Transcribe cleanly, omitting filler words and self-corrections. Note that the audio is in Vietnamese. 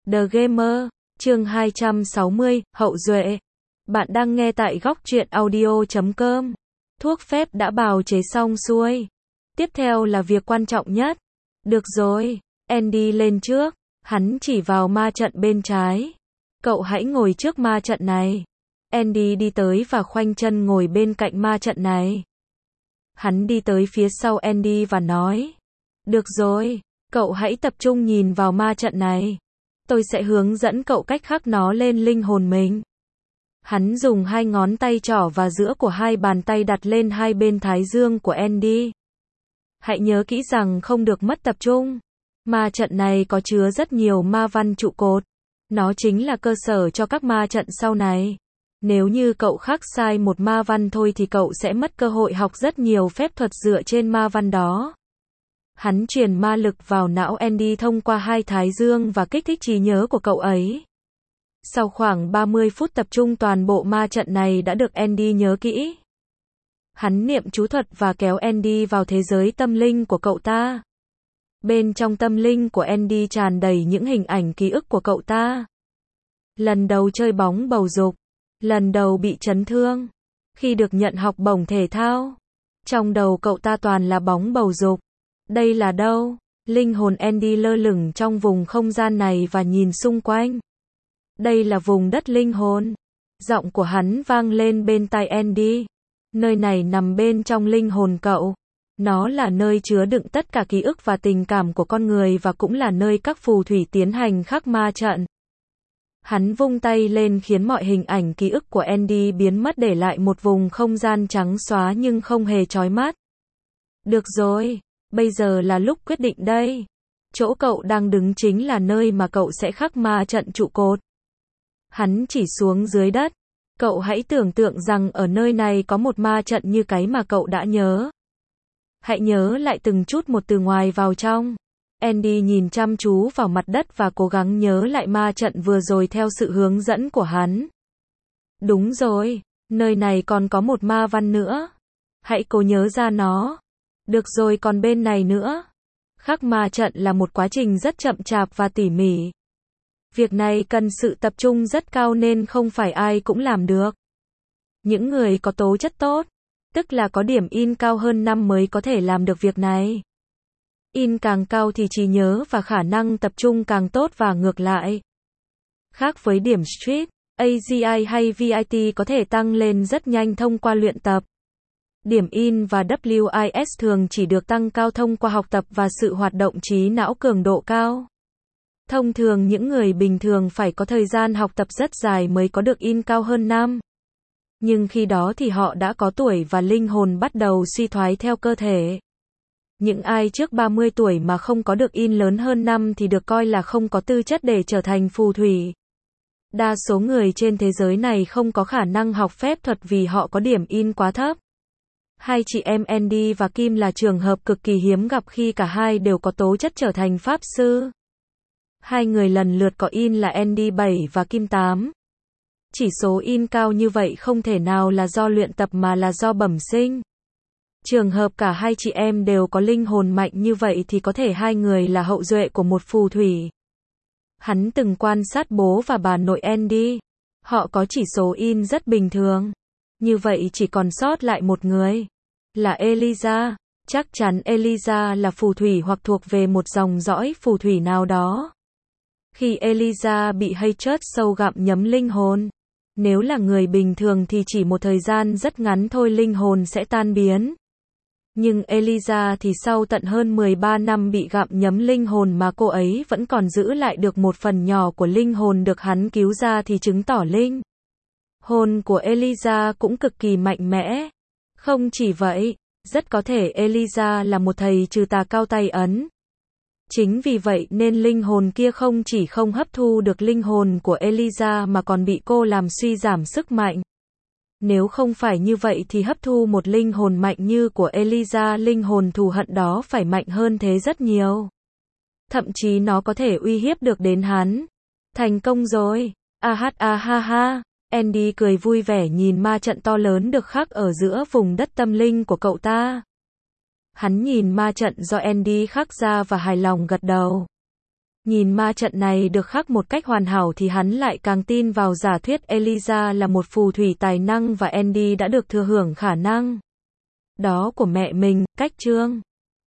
The Gamer, chương 260, Hậu duệ. Bạn đang nghe tại góc truyện audio.com. Thuốc phép đã bào chế xong xuôi. Tiếp theo là việc quan trọng nhất. Được rồi, Andy lên trước. Hắn chỉ vào ma trận bên trái. Cậu hãy ngồi trước ma trận này. Andy đi tới và khoanh chân ngồi bên cạnh ma trận này. Hắn đi tới phía sau Andy và nói. Được rồi, cậu hãy tập trung nhìn vào ma trận này. Tôi sẽ hướng dẫn cậu cách khắc nó lên linh hồn mình. Hắn dùng hai ngón tay trỏ và giữa của hai bàn tay đặt lên hai bên thái dương của Andy. Hãy nhớ kỹ rằng không được mất tập trung. Ma trận này có chứa rất nhiều ma văn trụ cột. Nó chính là cơ sở cho các ma trận sau này. Nếu như cậu khắc sai một ma văn thôi thì cậu sẽ mất cơ hội học rất nhiều phép thuật dựa trên ma văn đó. Hắn truyền ma lực vào não Andy thông qua hai thái dương và kích thích trí nhớ của cậu ấy. Sau khoảng 30 phút tập trung toàn bộ ma trận này đã được Andy nhớ kỹ. Hắn niệm chú thuật và kéo Andy vào thế giới tâm linh của cậu ta. Bên trong tâm linh của Andy tràn đầy những hình ảnh ký ức của cậu ta. Lần đầu chơi bóng bầu dục. Lần đầu bị chấn thương. Khi được nhận học bổng thể thao. Trong đầu cậu ta toàn là bóng bầu dục. Đây là đâu? Linh hồn Andy lơ lửng trong vùng không gian này và nhìn xung quanh. Đây là vùng đất linh hồn. Giọng của hắn vang lên bên tai Andy. Nơi này nằm bên trong linh hồn cậu. Nó là nơi chứa đựng tất cả ký ức và tình cảm của con người và cũng là nơi các phù thủy tiến hành khắc ma trận. Hắn vung tay lên khiến mọi hình ảnh ký ức của Andy biến mất để lại một vùng không gian trắng xóa nhưng không hề chói mắt. Được rồi, bây giờ là lúc quyết định đây. Chỗ cậu đang đứng chính là nơi mà cậu sẽ khắc ma trận trụ cột. Hắn chỉ xuống dưới đất. Cậu hãy tưởng tượng rằng ở nơi này có một ma trận như cái mà cậu đã nhớ. Hãy nhớ lại từng chút một từ ngoài vào trong. Andy nhìn chăm chú vào mặt đất và cố gắng nhớ lại ma trận vừa rồi theo sự hướng dẫn của hắn. Đúng rồi, nơi này còn có một ma văn nữa. Hãy cố nhớ ra nó. Được rồi, còn bên này nữa. Khắc ma trận là một quá trình rất chậm chạp và tỉ mỉ. Việc này cần sự tập trung rất cao nên không phải ai cũng làm được. Những người có tố chất tốt, tức là có điểm in cao hơn 5 mới có thể làm được việc này. In càng cao thì trí nhớ và khả năng tập trung càng tốt và ngược lại. Khác với điểm Street, AGI hay VIT có thể tăng lên rất nhanh thông qua luyện tập. Điểm in và WIS thường chỉ được tăng cao thông qua học tập và sự hoạt động trí não cường độ cao. Thông thường những người bình thường phải có thời gian học tập rất dài mới có được in cao hơn 5. Nhưng khi đó thì họ đã có tuổi và linh hồn bắt đầu suy thoái theo cơ thể. Những ai trước 30 tuổi mà không có được in lớn hơn 5 thì được coi là không có tư chất để trở thành phù thủy. Đa số người trên thế giới này không có khả năng học phép thuật vì họ có điểm in quá thấp. Hai chị em Andy và Kim là trường hợp cực kỳ hiếm gặp khi cả hai đều có tố chất trở thành pháp sư. Hai người lần lượt có in là Andy 7 và Kim 8. Chỉ số in cao như vậy không thể nào là do luyện tập mà là do bẩm sinh. Trường hợp cả hai chị em đều có linh hồn mạnh như vậy thì có thể hai người là hậu duệ của một phù thủy. Hắn từng quan sát bố và bà nội Andy. Họ có chỉ số in rất bình thường. Như vậy chỉ còn sót lại một người. Là Eliza. Chắc chắn Eliza là phù thủy hoặc thuộc về một dòng dõi phù thủy nào đó. Khi Eliza bị Hatred sâu gặm nhấm linh hồn. Nếu là người bình thường thì chỉ một thời gian rất ngắn thôi linh hồn sẽ tan biến. Nhưng Eliza thì sau tận hơn 13 năm bị gặm nhấm linh hồn mà cô ấy vẫn còn giữ lại được một phần nhỏ của linh hồn được hắn cứu ra thì chứng tỏ linh hồn của Eliza cũng cực kỳ mạnh mẽ. Không chỉ vậy, rất có thể Eliza là một thầy trừ tà cao tay ấn. Chính vì vậy nên linh hồn kia không chỉ không hấp thu được linh hồn của Eliza mà còn bị cô làm suy giảm sức mạnh. Nếu không phải như vậy thì hấp thu một linh hồn mạnh như của Eliza, linh hồn thù hận đó phải mạnh hơn thế rất nhiều. Thậm chí nó có thể uy hiếp được đến hắn. Thành công rồi. Ha ha. Andy cười vui vẻ nhìn ma trận to lớn được khắc ở giữa vùng đất tâm linh của cậu ta. Hắn nhìn ma trận do Andy khắc ra và hài lòng gật đầu. Nhìn ma trận này được khắc một cách hoàn hảo thì hắn lại càng tin vào giả thuyết Eliza là một phù thủy tài năng và Andy đã được thừa hưởng khả năng đó của mẹ mình. Cách chương